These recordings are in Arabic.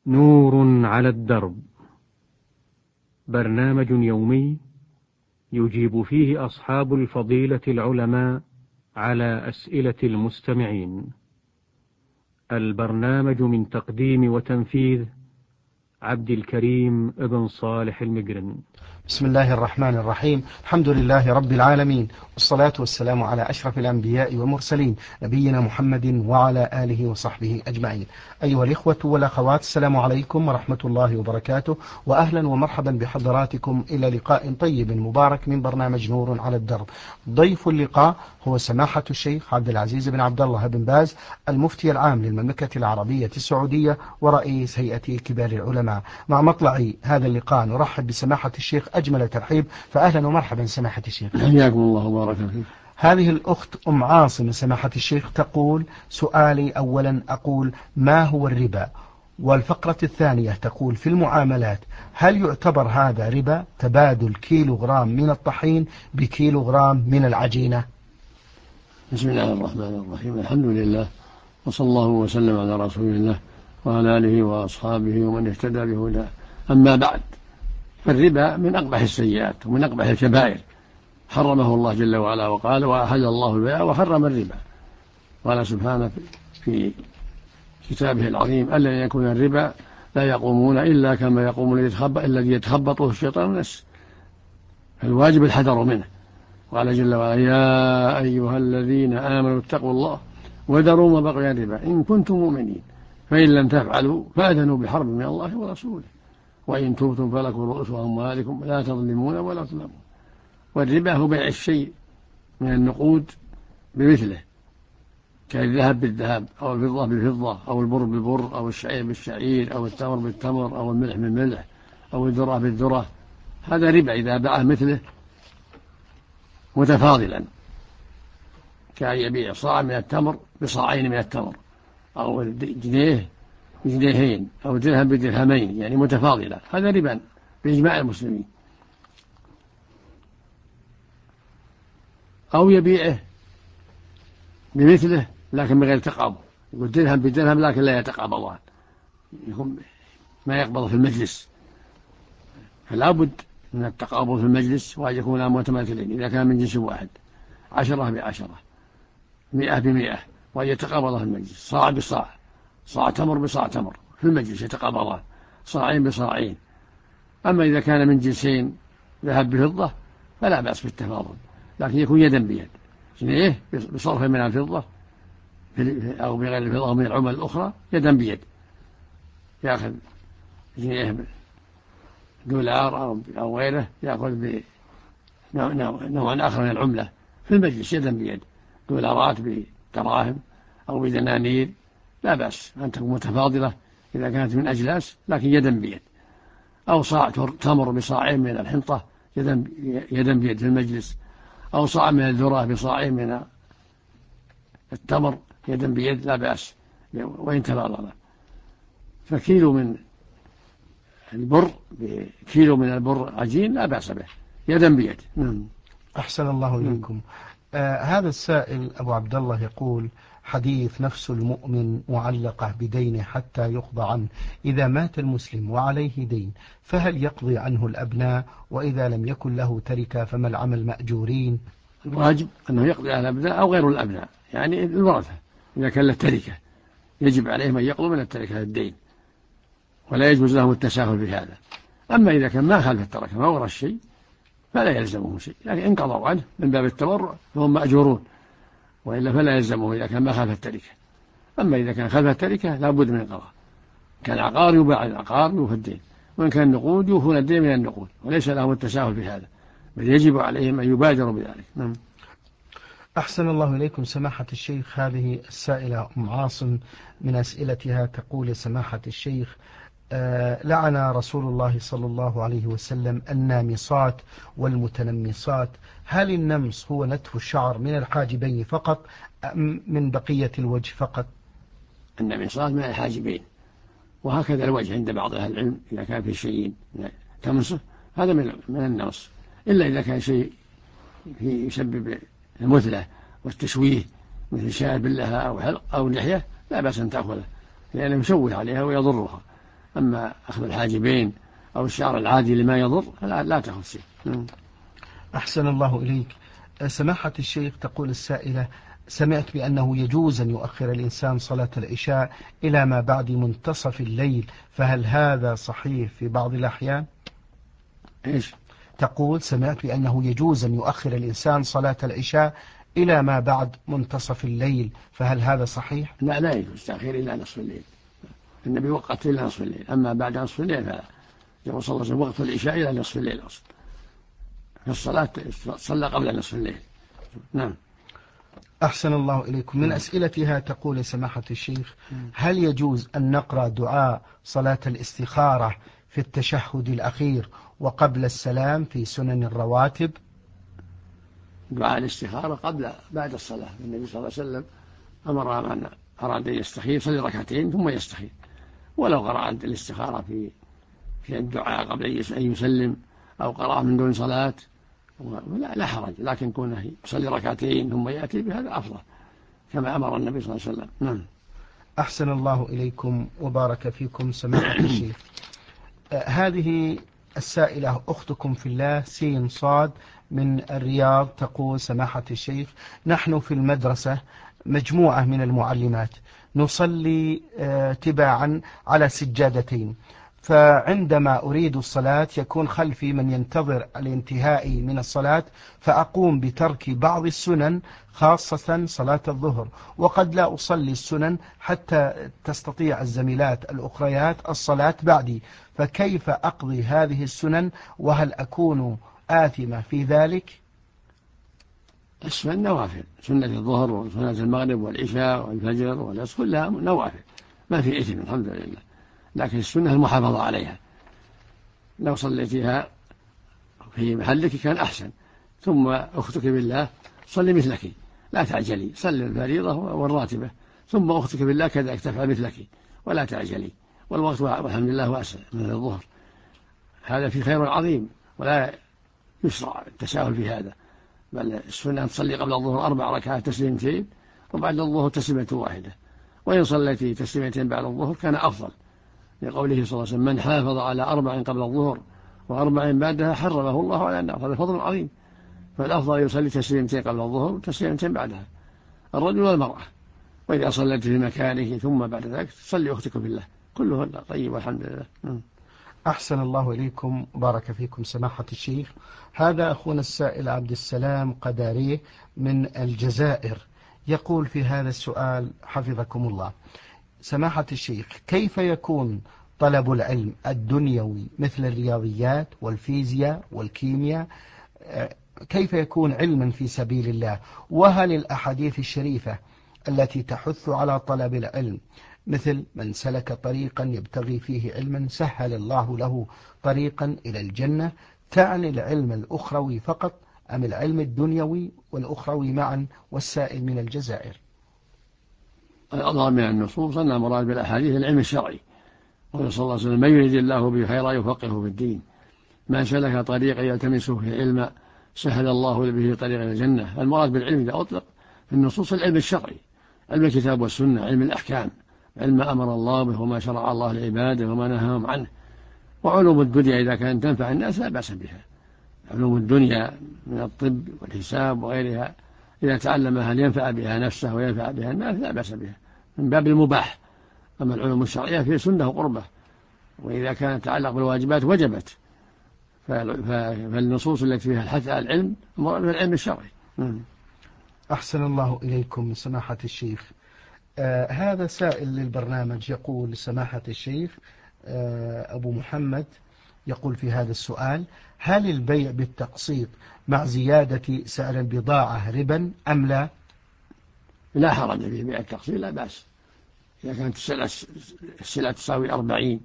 نور على الدرب، برنامج يومي يجيب فيه أصحاب الفضيلة العلماء على أسئلة المستمعين. البرنامج من تقديم وتنفيذ عبد الكريم ابن صالح المقرن. بسم الله الرحمن الرحيم. الحمد لله رب العالمين، والصلاة والسلام على أشرف الأنبياء والمرسلين، نبينا محمد وعلى آله وصحبه أجمعين. أيها الإخوة والأخوات، السلام عليكم ورحمة الله وبركاته، وأهلا ومرحبا بحضراتكم إلى لقاء طيب مبارك من برنامج نور على الدرب. ضيف اللقاء هو سماحة الشيخ عبد العزيز بن عبد الله بن باز، المفتي العام للمملكة العربية السعودية ورئيس هيئة كبار العلماء. مع مطلع هذا اللقاء نرحب بسماحة الشيخ أجمل ترحيب، فأهلا ومرحبا سماحة الشيخ. حياكم الله وبارك فيك. هذه الأخت أم عاصم سماحة الشيخ تقول: سؤالي أولا أقول ما هو الربا؟ والفقرة الثانية تقول: في المعاملات هل يعتبر هذا ربا تبادل كيلوغرام من الطحين بكيلوغرام من العجينة؟ بسم الله الرحمن الرحيم. الحمد لله، وصلى الله وسلم على رسول الله وعلى آله وأصحابه ومن اهتدى بهداه. أما بعد، فالربا من أقبح السيئات ومن أقبح الكبائر، حرمه الله جل وعلا وقال: وأحل الله البيع وحرم الربا. قال سبحانه في كتابه العظيم: الذين يأكلون الربا لا يقومون إلا كما يقوم الذي يتخبطه الشيطان من الناس، فالواجب الحذر منه. قال جل وعلا: يا أيها الذين آمنوا اتقوا الله وذروا ما بقي الربا إن كنتم مؤمنين فإن لم تفعلوا فأذنوا بحرب من الله ورسوله وإن تبتم فلكم رؤوس أموالكم لا تظلمون ولا تظلمون. والربا هو بيع الشيء من النقود بمثله، كالذهب بالذهب أو الفضة بالفضة أو البر بالبر أو الشعير بالشعير أو التمر بالتمر أو الملح بالملح أو الذرة بالذرة. هذا ربا إذا باع مثله متفاضلا، كأن يبيع صاع من التمر بصاعين من التمر، أو جنيه بجنيهين، أو درهم بدرهمين، يعني متفاضلة. هذا ربا بإجماع المسلمين. أو يبيعه بمثله لكن بغير تقابض، يقول درهم بدرهم لكن لا يتقابضان، يكون ما يقبض في المجلس. فلا بد من التقابض في المجلس، وأن يكونا متماثلين إذا كان من جنس واحد، 10 ب10، 100 ب100، وأن يتقابض في المجلس، صاع بصاع، صاع تمر بصاع تمر في المجلس يتقابضان، صاعين بصاعين. أما إذا كان من جنسين، ذهب بفضة، فلا بأس بالتفاضل، لكن يكون يدا بيد، جنيه بصرف من الفضة أو بغير الفضة أو من العمل الأخرى، يدا بيد، يأخذ جنيه دولار أو غيره، يأخذ بنوع آخر من العملة في المجلس يدا بيد، دولارات بدراهم أو بدنانير، لا بأس أن تكون متفاضلة إذا كانت من أجلاس، لكن يدا بيد. أو صاع تمر بصاعين من الحنطة يدا بيد في المجلس، أو صاع من الذرة بصاعين من التمر يدا بيد، لا بأس وإن تفاضل. فكيلو من البر بكيلو من البر عجين لا بأس به، يدا بيد. أحسن الله إليكم. هذا السائل أبو عبد الله يقول: حديث نفس المؤمن معلقة بدينه حتى يقضى عنه، إذا مات المسلم وعليه دين فهل يقضي عنه الأبناء؟ وإذا لم يكن له تركة فما العمل مأجورين؟ الواجب أنه يقضي على الأبناء أو غير الأبناء، يعني الورثة إذا كان له تركة يجب عليهم أن يقضوا من التركة الدين، ولا يجوز لهم التساهل في هذا. أما إذا كان ما خلف التركة ما ورث شيء فلا يلزمهم شيء، لكن إن قضوا عنه من باب التبرع فهم مأجورون، وإلا فلا يلزمه إذا كان ما خلف التركة. أما إذا كان خلف التركة لا بد من القضاء، كان عقار يباع العقار يوفى الدين، وإن كان نقود يوفون الدين من النقود، وليس لهم التساهل في هذا، بل يجب عليهم أن يبادروا بذلك. أحسن الله إليكم سماحة الشيخ. هذه السائلة أم عاصم من أسئلتها تقول: سماحة الشيخ، لعن رسول الله صلى الله عليه وسلم النامصات والمتنمصات، هل النمص هو نتف الشعر من الحاجبين فقط أم من بقية الوجه فقط؟ النامصات من الحاجبين، وهكذا الوجه عند بعض أهل العلم إذا كان في شيء تمسه هذا من النمص، إلا إذا كان شيء يسبب المثلة والتشويه مثل شارب لها أو حلق أو لحية لا بأس أن تأخذه، لأنه يشوه عليها ويضرها. أما أخذ الحاجبين أو الشعر العادي لما يضر لا تأخذ شيء. أحسن الله إليك. سماحة الشيخ، تقول السائلة: سمعت بأنه يجوز أن يؤخر الإنسان صلاة العشاء إلى ما بعد منتصف الليل، فهل هذا صحيح في بعض الأحيان؟ إيش؟ تقول: سمعت بأنه يجوز أن يؤخر الإنسان صلاة العشاء إلى ما بعد منتصف الليل، فهل هذا صحيح؟ لا يجوز تأخير إلى نصف الليل. النبي وقت إلى نصف الليل، أما بعد نصف الليل فلا. يقول صلى الله عليه وسلم: وقت العشاء إلى نصف الليل أصلا، فالصلاة صلى قبل نصف الليل. نعم. أحسن الله إليكم. من أسئلتها تقول سماحة الشيخ: هل يجوز أن نقرأ دعاء صلاة الاستخارة في التشهد الأخير وقبل السلام في سنن الرواتب؟ دعاء الاستخارة بعد الصلاة. النبي صلى الله عليه وسلم أمر من أراد أن يستخير يصلي ركعتين ثم يستخير، ولو قرأ الاستخارة في الدعاء قبل أن يسلم أو قرأ من دون صلاة لا حرج، لكن كونه يصلي ركعتين ثم يأتي بهذا أفضل كما أمر النبي صلى الله عليه وسلم. نعم. أحسن الله إليكم وبارك فيكم سماحة الشيخ. هذه السائلة أختكم في الله سين صاد من الرياض، تقول: سماحة الشيخ، نحن في المدرسة مجموعة من المعلمات نصلي تباعا على سجادتين، فعندما أريد الصلاة يكون خلفي من ينتظر الانتهاء من الصلاة، فأقوم بترك بعض السنن خاصة صلاة الظهر، وقد لا أصلي السنن حتى تستطيع الزميلات الأخريات الصلاة بعدي، فكيف أقضي هذه السنن، وهل أكون آثمة في ذلك؟ السنن نوافل، سنة الظهر وسنة المغرب والعشاء والفجر والعصر كلها نوافل، ما في إثم الحمد لله، لكن السنة المحافظة عليها. لو صليتها في محلك كان أحسن، ثم أختك بالله صلي مثلك، لا تعجلي، صلي الفريضة والراتبة، ثم أختك بالله كذلك تفعل مثلك ولا تعجلي، والوقت والحمد لله واسع من الظهر، هذا في خير عظيم ولا يشرع التساهل في هذا، بل السنة تصلي قبل الظهر 4 ركعات تسليمتين وبعد الظهر تسليمة واحدة، وإن صليت تسليمتين بعد الظهر كان أفضل، لقوله صلى الله عليه وسلم: من حافظ على 4 قبل الظهر و4 بعدها حرمه الله على النار. هذا فضل عظيم، فالأفضل يصلي تسليمتين قبل الظهر وتسليمتين بعدها، الرجل والمرأة. وإذا صليت في مكانه ثم بعد ذلك تصلي أختك بالله، كلهن طيب والحمد لله. أحسن الله إليكم بارك فيكم سماحة الشيخ. هذا أخونا السائل عبد السلام قداريه من الجزائر، يقول في هذا السؤال حفظكم الله: سماحة الشيخ، كيف يكون طلب العلم الدنيوي مثل الرياضيات والفيزياء والكيمياء، كيف يكون علما في سبيل الله؟ وهل الأحاديث الشريفة التي تحث على طلب العلم مثل من سلك طريقا يبتغي فيه علما سهل الله له طريقا إلى الجنة تعني العلم الأخروي فقط أم العلم الدنيوي والأخروي معا؟ والسائل من الجزائر. الأظهر من النصوص أن المراد بالأحاديث العلم الشرعي، قال صلى الله عليه وسلم: من يريد الله به خيرا يفقهه في الدين، من سلك طريقا يلتمس فيه علما سهل الله به طريقا إلى الجنة. المراد بالعلم إذا أطلق في النصوص العلم الشرعي، علم الكتاب والسنة، علم الأحكام، علم ما أمر الله به وما شرع الله لعباده وما نهاهم عنه. وعلوم الدنيا إذا كانت تنفع الناس لا بأس بها، علوم الدنيا من الطب والحساب وغيرها إذا تعلمها لينفع بها نفسه وينفع بها الناس لا بأس بها، من باب المباح. أما العلوم الشرعية فيه سنة وقربة، وإذا كانت تتعلق بالواجبات وجبت، فالنصوص التي فيها الحث على العلم مراد بالعلم الشرعي. أحسن الله إليكم من سماحة الشيخ. هذا سائل للبرنامج يقول: سماحة الشيخ، أبو محمد يقول في هذا السؤال: هل البيع بالتقسيط مع زيادة سعر البضاعة ربا أم لا؟ لا حرج في بيع التقسيط، لا بأس، إذا كانت السلعة تساوي 40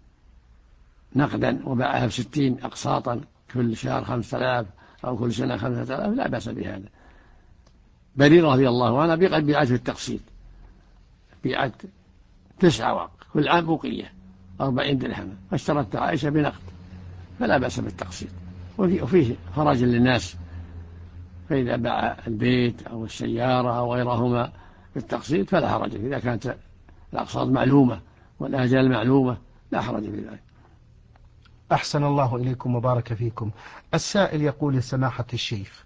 نقدا وباعها ب60 أقساطا كل شهر 5000 أو كل سنة 5000 لا بأس بهذا. بريرة رضي الله عنها قد بيعت بالتقسيط، بيعت 9 وق كل عام بقية 40 درهم، فاشترت عائشة بنقد، فلا بأس بالتقسيط، وفيه خراج للناس، فإذا باع البيت أو السيارة أو غيرهما بالتقسيط فلا حرج، إذا كانت الأقساط معلومة والآجال معلومة لا حرج في ذلك. أحسن الله إليكم وبارك فيكم. السائل يقول لسماحة الشيخ: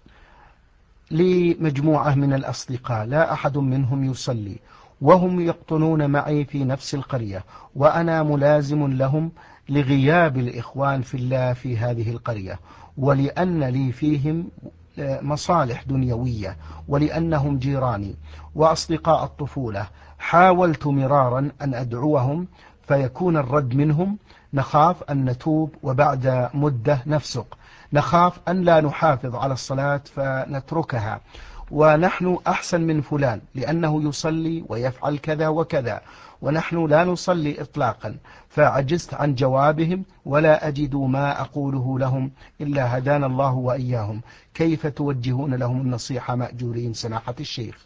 لي مجموعة من الأصدقاء لا أحد منهم يصلي، وهم يقطنون معي في نفس القرية، وأنا ملازم لهم لغياب الإخوان في الله في هذه القرية، ولأن لي فيهم مصالح دنيوية، ولأنهم جيراني وأصدقاء الطفولة. حاولت مرارا أن أدعوهم فيكون الرد منهم: نخاف أن نتوب وبعد مدة نفسق، نخاف أن لا نحافظ على الصلاة فنتركها، ونحن أحسن من فلان لأنه يصلي ويفعل كذا وكذا، ونحن لا نصلي إطلاقا. فعجزت عن جوابهم ولا أجد ما أقوله لهم إلا هدانا الله وإياهم. كيف توجهون لهم النصيحة مأجورين سماحة الشيخ؟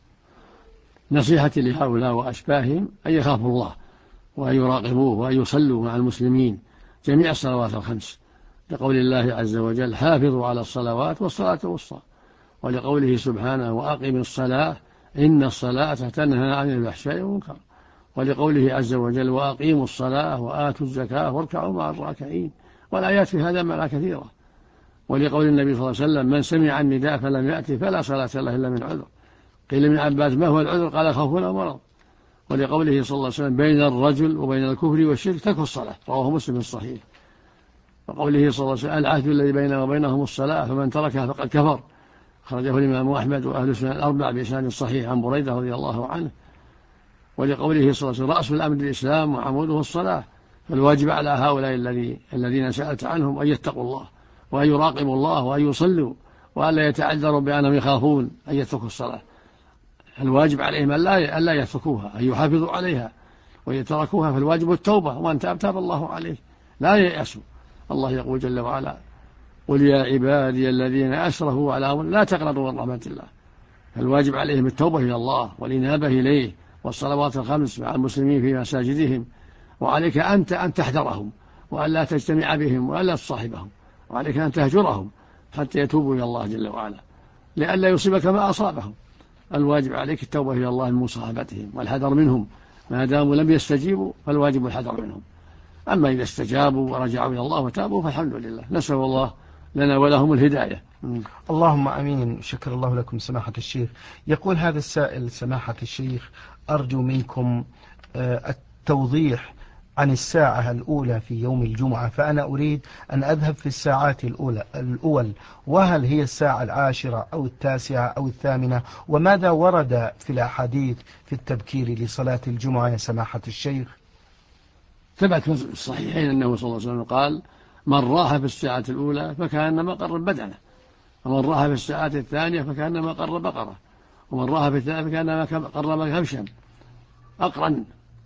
نصيحتي لهؤلاء وأشباههم أن يخافوا الله وأن يراقبوه وأن يصلوا مع المسلمين جميع الصلوات الخمس، لقول الله عز وجل: حافظوا على الصلوات والصلاة الوسطى، ولقوله سبحانه: وأقم الصلاة إن الصلاة تنهى عن الفحشاء والمنكر، ولقوله عز وجل: وأقيموا الصلاة وآتوا الزكاة واركعوا مع الراكعين. والآيات في هذا معنى كثيرة. ولقول النبي صلى الله عليه وسلم: من سمع النداء فلم يأتي فلا صلاة له إلا من عذر. قيل من عباس: ما هو العذر؟ قال: خوف أو مرض. ولقوله صلى الله عليه وسلم: بين الرجل وبين الكفر والشرك ترك الصلاة، رواه مسلم الصحيح. وقوله صلى الله عليه وسلم: العهد الذي بيننا وبينهم الصلاة فمن تركها فقد كفر، خرجه الإمام أحمد وأهل السنن الأربعة بإسناد صحيح عن بريدة رضي الله عنه. ولقوله صلى الله عليه وسلم: رأس الأمر الإسلام وعموده الصلاة. فالواجب على هؤلاء الذين سألت عنهم أن يتقوا الله وأن يراقبوا الله وأن يصلوا، وأن لا يتعذروا بأنهم يخافون أن يتركوا الصلاة. الواجب عليهم أن لا يتركوها، أن يحافظوا عليها، وإن تركوها فالواجب التوبة، وأن تاب الله عليه، لا ييأسوا. الله يقول جل وعلا: قل يا عبادي الذين أسرفوا على أنفسهم لا تقنطوا من رحمة الله. فالواجب عليهم التوبة إلى الله والإنابة إليه والصلوات الخمس مع المسلمين في مساجدهم. وعليك أنت أن تحذرهم وأن لا تجتمع بهم وأن لا تصاحبهم، وعليك أن تهجرهم حتى يتوبوا إلى الله جل وعلا لئلا يصيبك ما أصابهم. الواجب عليك التوبة إلى الله من مصاحبتهم والحذر منهم، ما داموا لم يستجيبوا فالواجب الحذر منهم. أما إذا استجابوا ورجعوا إلى الله وتابوا فالحمد لله، نسأل الله لنا ولهم الهداية. اللهم أمين. شكر الله لكم سماحة الشيخ. يقول هذا السائل: سماحة الشيخ، أرجو منكم التوضيح عن الساعة الأولى في يوم الجمعة، فأنا أريد أن أذهب في الساعات الأول، وهل هي الساعة 10 أو 9 أو 8؟ وماذا ورد في الأحاديث في التبكير لصلاة الجمعة يا سماحة الشيخ؟ ثبت في الصحيحين أنه صلى الله عليه وسلم قال: من راح في الساعة الأولى فكأنما قرب بدنه، ومن راح في الساعة الثانية فكأنما قرب بقرة، ومن راح في الثالثة فكأنما قرب كبشا أقرن،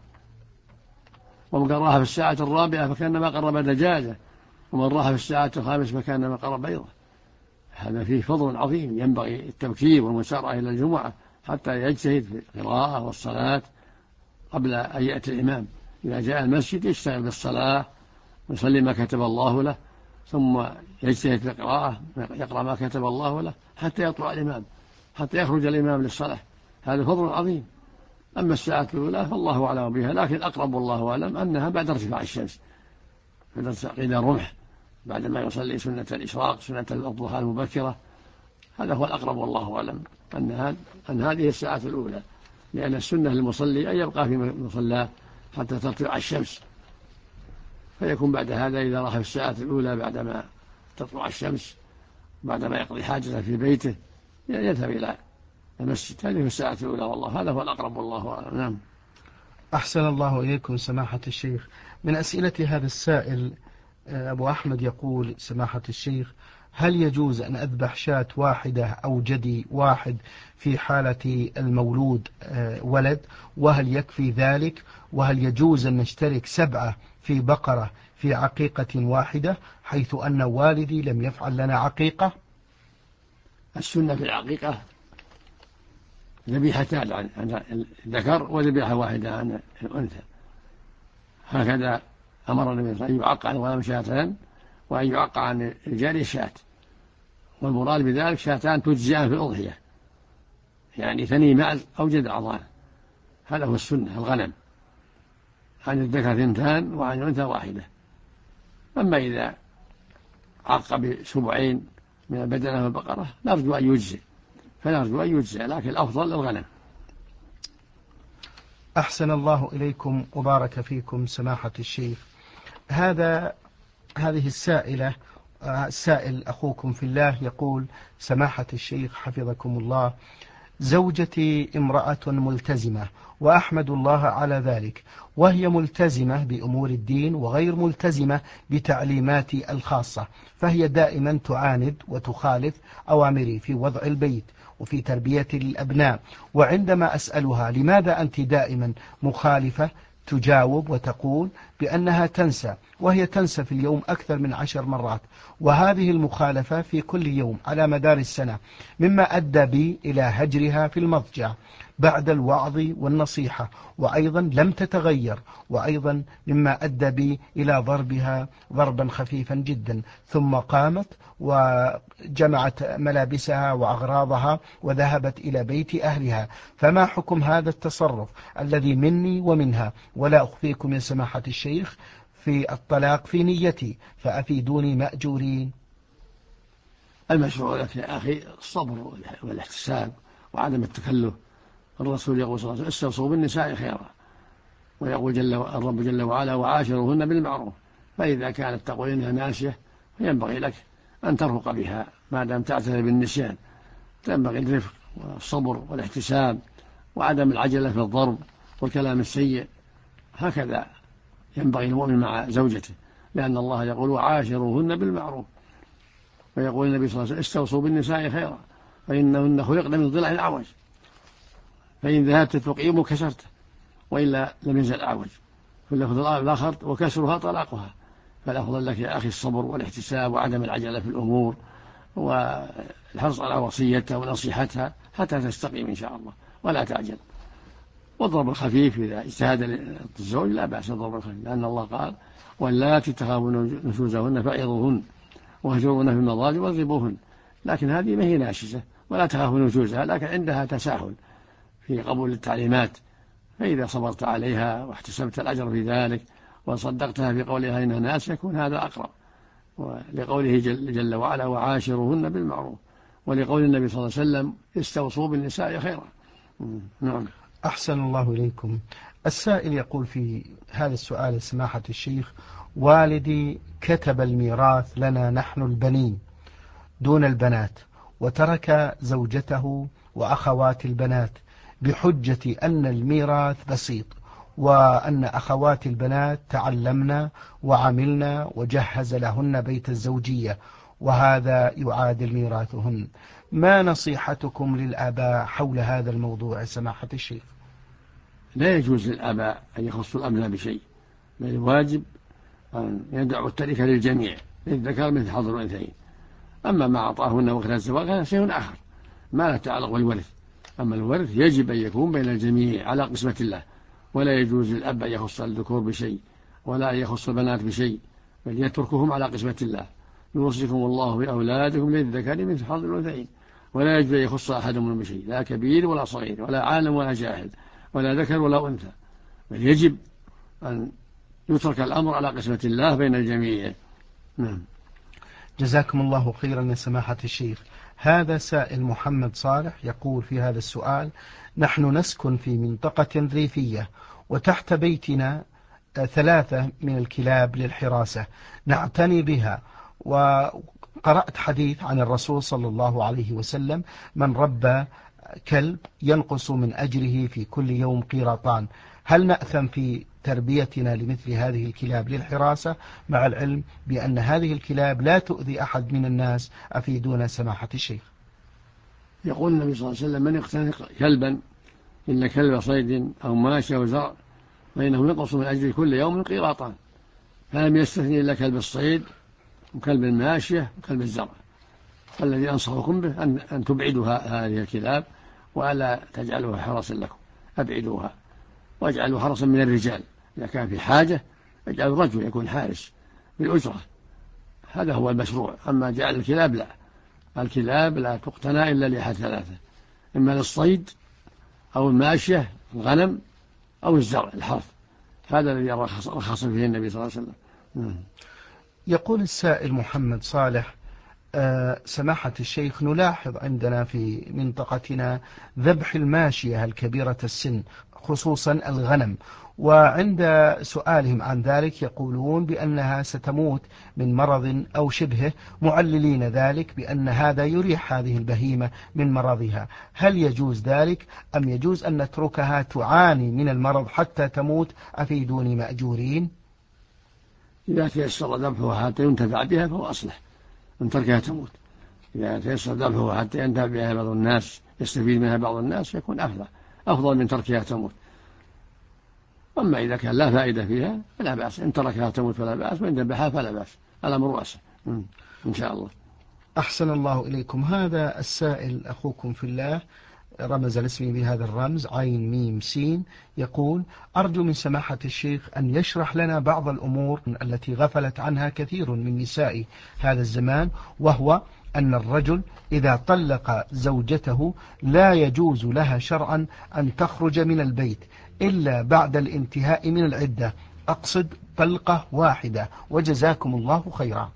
ومن راح في الساعة الرابعة فكأنما قرب دجاجة، ومن راح في الساعة الخامسة فكأنما قرب بيضة. هذا فيه فضل عظيم، ينبغي التبكير والمسارعة إلى الجمعة حتى يجتهد في القراءة والصلاة قبل أن يأتي الإمام. إذا جاء المسجد يشتغل بالصلاة ويصلي ما كتب الله له، ثم يجتهد في القراءة يقرأ ما كتب الله له حتى يطلع الإمام، حتى يخرج الإمام للصلاة. هذا فضل عظيم. أما الساعة الأولى فالله أعلم بها، لكن أقرب والله أعلم أنها بعد ارتفاع الشمس، قيل الرمح، بعد ما يصلي سنة الإشراق، سنة الضحى المبكرة. هذا هو الأقرب والله أعلم، أن هذه الساعة الأولى، لأن السنة للمصلي أن يبقى في مصلاه حتى تطلع الشمس، فيكون بعد هذا إذا راح في الساعة الأولى بعدما تطلع الشمس، بعدما يقضي حاجته في بيته يذهب إلى المسجد. هذه في الساعة الأولى، والله هذا هو الأقرب والله أعلم. نعم. أحسن الله إليكم سماحة الشيخ. من أسئلة هذا السائل أبو أحمد يقول: سماحة الشيخ، هل يجوز أن أذبح شاة واحدة أو جدي واحد في حالة المولود ولد؟ وهل يكفي ذلك؟ وهل يجوز أن نشترك 7 في بقرة في عقيقة واحدة، حيث أن والدي لم يفعل لنا عقيقة؟ السنة في العقيقة ذبيحتان عن الذكر وذبيحة واحدة عن الأنثى، هكذا أمر النبي صلى الله عليه وسلم: يعق عن الغلام شاتان وأن يعق عن الجارية شاة. والمراد بذلك شاتان تجزئان في الأضحية، يعني ثني معز أو جذع ضان، هذا هو السنة الغنم. عن الذكر 2 وعن الأنثى 1. أما إذا عق ب7 من البدنة والبقرة نرجو أن يجزئ لكن الأفضل الغنم. أحسن الله إليكم وبارك فيكم سماحة الشيخ. هذه السائل أخوكم في الله يقول: سماحة الشيخ حفظكم الله، زوجتي امرأة ملتزمة وأحمد الله على ذلك، وهي ملتزمة بأمور الدين وغير ملتزمة بتعليماتي الخاصة، فهي دائما تعاند وتخالف أوامري في وضع البيت وفي تربية الأبناء، وعندما أسألها لماذا أنت دائما مخالفة تجاوب وتقول بأنها تنسى، وهي تنسى في اليوم أكثر من 10 مرات، وهذه المخالفة في كل يوم على مدار السنة، مما أدى بي إلى هجرها في المضجع بعد الوعظ والنصيحة، وأيضا لم تتغير، وأيضا مما أدى بي إلى ضربها ضربا خفيفا جدا، ثم قامت وجمعت ملابسها وأغراضها وذهبت إلى بيت أهلها. فما حكم هذا التصرف الذي مني ومنها؟ ولا أخفيكم يا سماحة الشيخ في الطلاق في نيتي، فأفيدوني مأجورين. المشروع لك يا أخي الصبر والاحتساب وعدم التكلف. الرسول يقول صلى الله عليه وسلم: استوصوا بالنساء خيرا، ويقول الرب جل وعلا: وعاشروهن بالمعروف. فإذا كانت تقول إنها ناسية فينبغي لك أن ترفق بها ما دام تعترف بالنسيان. ينبغي الرفق والصبر والاحتساب وعدم العجلة في الضرب والكلام السيء. هكذا ينبغي المؤمن مع زوجته، لأن الله يقول: وعاشروهن بالمعروف. ويقول النبي صلى الله عليه وسلم: استوصوا بالنساء خيرا فإنهن خلقن من ضلع أعوج، فإن ذهبت تقيم كسرته وإلا لم يزل أعوج، فاللفظ الآخر: وكسرها طلاقها. فالأفضل لك يا أخي الصبر والاحتساب وعدم العجلة في الأمور، والحرص على وصيتها ونصيحتها حتى تستقيم إن شاء الله، ولا تعجل. والضرب الخفيف إذا اجتهد الزوج لا بأس بالضرب الخفيف، لأن الله قال: واللاتي تخافون نشوزهن فعظوهن واهجروهن في المضاجع واضربوهن. لكن هذه ما هي ناشزة ولا تخافون نشوزها، لكن عندها تساهل في قبول التعليمات، فإذا صبرت عليها واحتسبت الأجر في ذلك وصدقتها في قولها إنها ناس يكون هذا أقرب. ولقوله جل وعلا: وعاشروهن بالمعروف، ولقول النبي صلى الله عليه وسلم: استوصوا بالنساء خيرا. نعم. أحسن الله إليكم. السائل يقول في هذا السؤال: سماحة الشيخ، والدي كتب الميراث لنا نحن البنين دون البنات، وترك زوجته وأخوات البنات بحجة أن الميراث بسيط، وأن أخوات البنات تعلمنا وعملنا وجهز لهن بيت الزوجية، وهذا يعادل ميراثهن. ما نصيحتكم للآباء حول هذا الموضوع سماحة الشيخ؟ لا يجوز للآباء أن يخصوا الأبناء بشيء، بل الواجب أن يدعوا التركة للجميع، للذكر مثل حظ الأنثيين. أما ما أعطاهن وقت الزواج هذا شيء آخر ما له يتعلق بالورث. أما الورث يجب أن يكون بين الجميع على قسمة الله، ولا يجوز للأب أن يخص الذكور بشيء ولا أن يخص البنات بشيء، بل يتركهم على قسمة الله. يوصيكم الله بأولادكم للذكر مثل حظ الأنثيين، ولا يجوز أن يخص أحد منهم بشيء، لا كبير ولا صغير ولا عالم ولا جاهل ولا ذكر ولا أنثى، بل يجب أن يترك الأمر على قسمة الله بين الجميع. نعم. جزاكم الله خيرا يا سماحة الشيخ. هذا سائل محمد صالح يقول في هذا السؤال: نحن نسكن في منطقة ريفية، وتحت بيتنا 3 من الكلاب للحراسة نعتني بها، وقرأت حديث عن الرسول صلى الله عليه وسلم: من ربى كلب ينقص من أجره في كل يوم قيراطان. هل نأثم في تربيتنا لمثل هذه الكلاب للحراسة، مع العلم بأن هذه الكلاب لا تؤذي أحد من الناس؟ أفيدونا سماحة الشيخ. يقول النبي صلى الله عليه وسلم: من اقتنى كلبا إلا كلب صيد أو ماشي أو زرع فإنه ينقص من أجل كل يوم قيراطان. فلم يستثني إلا كلب الصيد وكلب الماشية وكلب الزرع. فالذي أنصحكم به أن تبعدوا هذه الكلاب وألا تجعلوها حرسا لكم، أبعدوها واجعلوا حرسا من الرجال، إذا كان في حاجة اجعلوا رجل يكون حارس بالأجرة، هذا هو المشروع. أما جعل الكلاب لا، الكلاب لا تقتنى إلا لأحد 3: إما للصيد أو الماشية الغنم أو الزرع الحرث، هذا الذي رخص فيه النبي صلى الله عليه وسلم. يقول السائل محمد صالح: سماحة الشيخ، نلاحظ عندنا في منطقتنا ذبح الماشية الكبيرة السن خصوصا الغنم، وعند سؤالهم عن ذلك يقولون بأنها ستموت من مرض أو شبهه، معللين ذلك بأن هذا يريح هذه البهيمة من مرضها. هل يجوز ذلك أم يجوز أن نتركها تعاني من المرض حتى تموت؟ أفيدوني مأجورين. إذا تيسر ذبحها حتى ينتفع بها فهو أصلح من تركها تموت. إذا تيسر ذبحها حتى ينتفع بها بعض الناس، يستفيد منها بعض الناس، يكون أفضل من تركها تموت. أما إذا كان لا فائدة فيها فلا بأس، إن تركها تموت فلا بأس، وإن ذبحها فلا بأس، الأمر واسع إن شاء الله. أحسن الله إليكم. هذا السائل أخوكم في الله رمز الاسم بهذا الرمز عين ميم سين، يقول: أرجو من سماحة الشيخ أن يشرح لنا بعض الأمور التي غفلت عنها كثير من نساء هذا الزمان، وهو أن الرجل إذا طلق زوجته لا يجوز لها شرعا أن تخرج من البيت إلا بعد الانتهاء من العدة، أقصد طلقة واحدة، وجزاكم الله خيرا.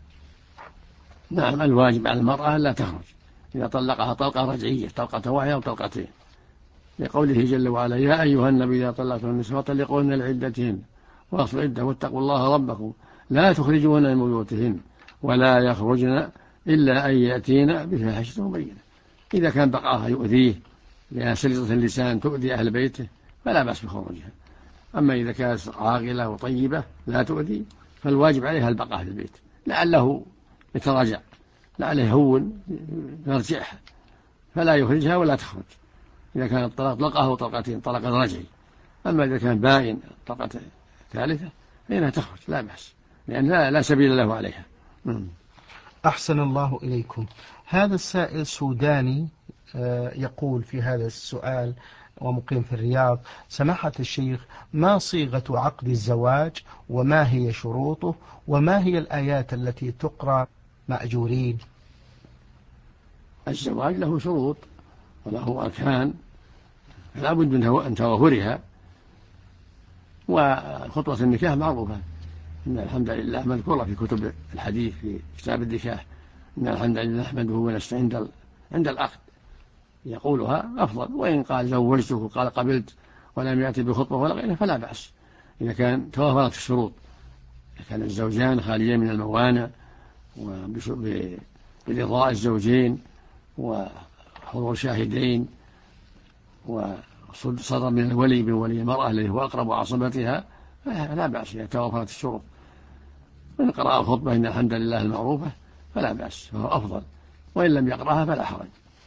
نعم، الواجب على المرأة لا تخرج إذا طلقها طلقة رجعية، طلقة واحدة أو طلقتين، لقوله جل وعلا: يا أيها النبي إذا طلقتم النساء فطلقوهن لعدتهن وأصلوا العدة واتقوا الله ربكم لا تخرجوهن من بيوتهن ولا يخرجن إلا أن يأتين بفاحشة مبينة. إذا كان بقاها يؤذيه لأن سلطة اللسان تؤذي أهل بيته فلا بأس بخروجها. أما إذا كانت عاقلة وطيبة لا تؤذي فالواجب عليها البقاء في البيت، لعله يتراجع، لعله يهون يرجعها، فلا يخرجها ولا تخرج. إذا كان الطلاق طلقة أو طلقتين طلقة رجعي. أما إذا كان باين طلقة ثالثة فإنها تخرج لا بأس، لأن لا سبيل له عليها. أحسن الله إليكم. هذا السائل سوداني يقول في هذا السؤال ومقيم في الرياض: سماحة الشيخ، ما صيغة عقد الزواج وما هي شروطه وما هي الآيات التي تقرأ مأجورين؟ الزواج له شروط وله أركان فلا بد من توافرها، وخطوة النكاح معروفة، إن الحمد لله مذكورة في كتب الحديث في كتاب النكاح: إن الحمد لله نحمده ونستعين عند العقد، يقولها أفضل. وإن قال زوجته وقال قبلت ولم يأتي بخطبة ولا غيرها فلا بأس، إذا كان توافرت الشروط، إذا كان الزوجان خاليين من الموانع وبرضاء الزوجين وحضور شاهدين وصدر من الولي من ولي المرأة الذي هو أقرب عصبتها فلا بأس إذا توافرت الشروط. وإن قرأ الخطبة إن الحمد لله المعروفة فلا بأس، فهو أفضل، وإن لم يقرأها فلا حرج.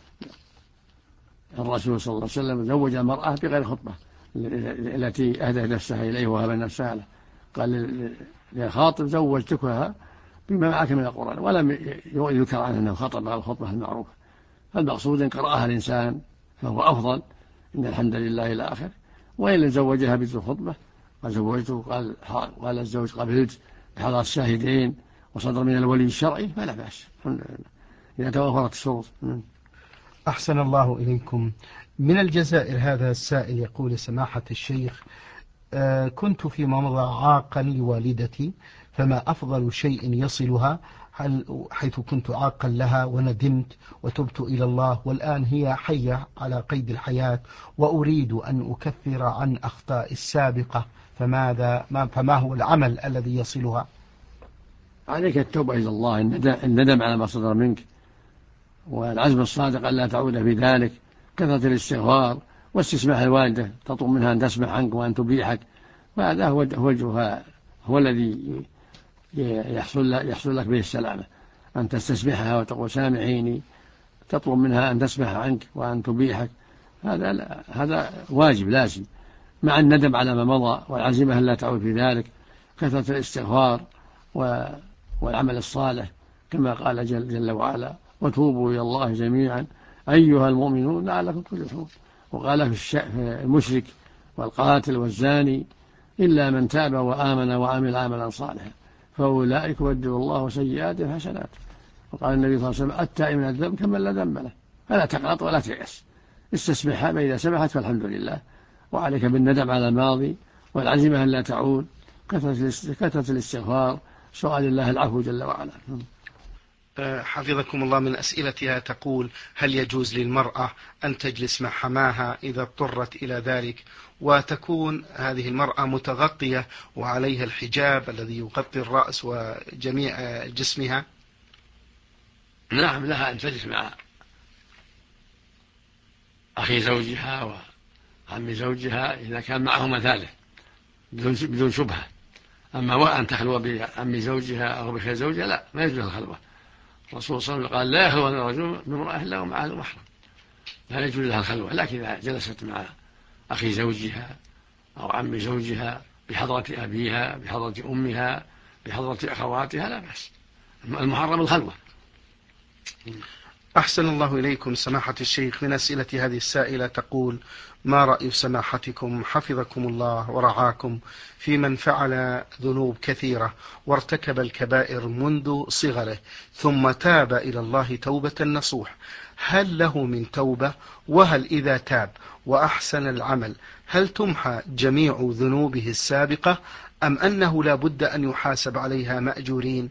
الرسول صلى الله عليه وسلم زوج المرأة بغير خطبة التي أهدت نفسها إليه وهب نفسها له، قال للخاطب: زوجتكها بما معك من القرآن، ولم يذكر عنه أنه خطب على الخطبة المعروفة. فالمقصود إن قرأها الإنسان فهو أفضل، إن الحمد لله إلى آخر. وإن لم زوجها بدون خطبة وزوجته قال الزوج قبلت بحضر الشاهدين وصدر من الولي الشرعي فلا بأس إذا توافرت الشروط. أحسن الله إليكم. من الجزائر هذا السائل يقول: سماحة الشيخ، كنت في مضى عاقا لوالدتي، فما أفضل شيء يصلها حيث كنت عاقا لها وندمت وتبت إلى الله، والآن هي حية على قيد الحياة، وأريد أن أكفر عن أخطاء السابقة، فما هو العمل الذي يصلها؟ عليك التوبة إلى الله، الندم على ما صدر منك، والعزم الصادق أن لا تعود في ذلك، كثرة الاستغفار واستسماح الوالدة، تطلب منها أن تسمح عنك وأن تبيحك، وهذا هو الذي يحصل لك به السلامة، أن تستسمحها وتقول سامحيني، تطلب منها أن تسمح عنك وأن تبيحك، هذا واجب لازم، مع الندم على ما مضى والعزيمة أن لا تعود في ذلك، كثرة الاستغفار والعمل الصالح، كما قال جل وعلا: وتوبوا إلى الله جميعا أيها المؤمنون لعلكم تفلحون. وقال في المشرك والقاتل والزاني: إلا من تاب وآمن وعمل عملا صالحا فأولئك يبدل الله سيئاتهم حسنات. وقال النبي صلى الله عليه وسلم: التائب من الذنب كمن لا ذنب له. فلا تقنط ولا تيأس، استسمحها، فإذا سمحت فالحمد لله، وعليك بالندم على الماضي والعزيمة أن لا تعود، كثرة الاستغفار، سؤال الله العفو جل وعلا. حفظكم الله، من أسئلتها تقول: هل يجوز للمرأة أن تجلس مع حماها إذا اضطرت إلى ذلك، وتكون هذه المرأة متغطية وعليها الحجاب الذي يغطي الرأس وجميع جسمها؟ نعم، لها أن تجلس مع أخي زوجها وعم زوجها إذا كان معهما ثالث بدون شبهة. أما وأن تخلو بعم زوجها أو بخير زوجها لا، ما يجوز الخلوة. الرسول صلى الله عليه وسلم قال: لا يخلو الرجل بامرأة إلا ومعه محرم، لا يجوز لها الخلوة. لكن إذا جلست مع أخي زوجها أو عم زوجها بحضرة أبيها، بحضرة أمها، بحضرة أخواتها، لا بأس. المحرم الخلوة. أحسن الله إليكم سماحة الشيخ. من أسئلة هذه السائلة تقول: ما رأي سماحتكم حفظكم الله ورعاكم في من فعل ذنوب كثيرة وارتكب الكبائر منذ صغره ثم تاب إلى الله توبة نصوح، هل له من توبة؟ وهل إذا تاب وأحسن العمل هل تمحى جميع ذنوبه السابقة، أم أنه لا بد أن يحاسب عليها مأجورين؟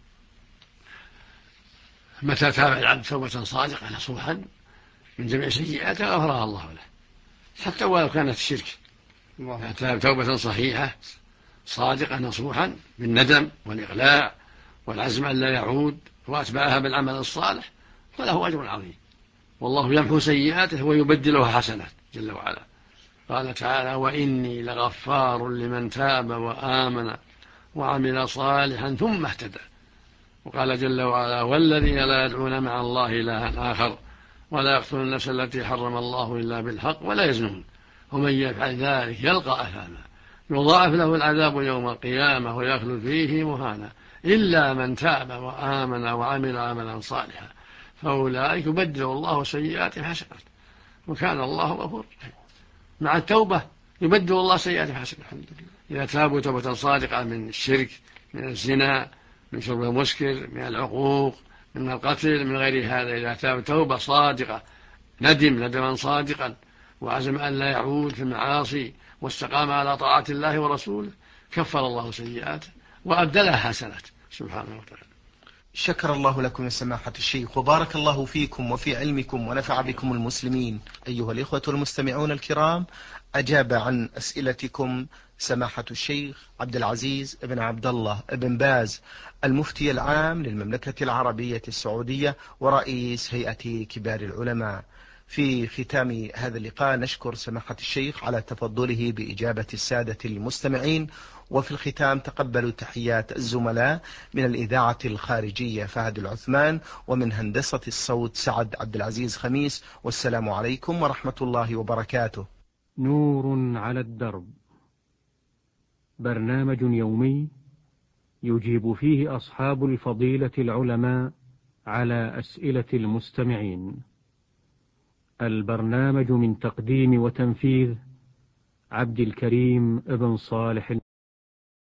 متى تاب العبد توبة صادقة نصوحا من جميع سيئاته غفرها الله له، حتى ولو كانت الشرك. تاب توبة صحيحة صادقة نصوحا بالندم والإقلاع والعزم أن لا يعود وأتبعها بالعمل الصالح، فله أجر عظيم، والله يمحو سيئاته ويبدلها حسنات جل وعلا. قال تعالى: وإني لغفار لمن تاب وآمن وعمل صالحا ثم اهتدى. وقال جل وعلا: والذين لا يدعون مع الله إلها آخر ولا يقتلون النفس التي حرم الله إلا بالحق ولا يزنون ومن يفعل ذلك يلقى أثاما يضاعف له العذاب يوم القيامة ويخلد فيه مهانا إلا من تاب وآمن وعمل عملا صالحا فأولئك يبدل الله سيئاتهم حسنات وكان الله غفورا رحيما. مع التوبة يبدل الله سيئاتهم حسنات إذا تابوا توبة صادقة من الشرك، من الزنا، من شرب المسكر، من العقوق، من القتل، من غير هذا. إذا تاب توبة صادقة ندما صادقا وعزم أن لا يعود في المعاصي واستقام على طاعة الله ورسوله كفر الله سيئاته وأبدلها حسنات سبحانه وتعالى. شكر الله لكم يا سماحة الشيخ، وبارك الله فيكم وفي علمكم ونفع بكم المسلمين. أيها الإخوة المستمعون الكرام، أجاب عن أسئلتكم سماحة الشيخ عبد العزيز بن عبد الله بن باز، المفتي العام للمملكة العربية السعودية ورئيس هيئة كبار العلماء. في ختام هذا اللقاء نشكر سماحة الشيخ على تفضله بإجابة السادة المستمعين، وفي الختام تقبلوا تحيات الزملاء من الإذاعة الخارجية فهد العثمان، ومن هندسة الصوت سعد عبد العزيز خميس، والسلام عليكم ورحمة الله وبركاته. نور على الدرب، برنامج يومي يجيب فيه أصحاب الفضيلة العلماء على أسئلة المستمعين. البرنامج من تقديم وتنفيذ عبد الكريم ابن صالح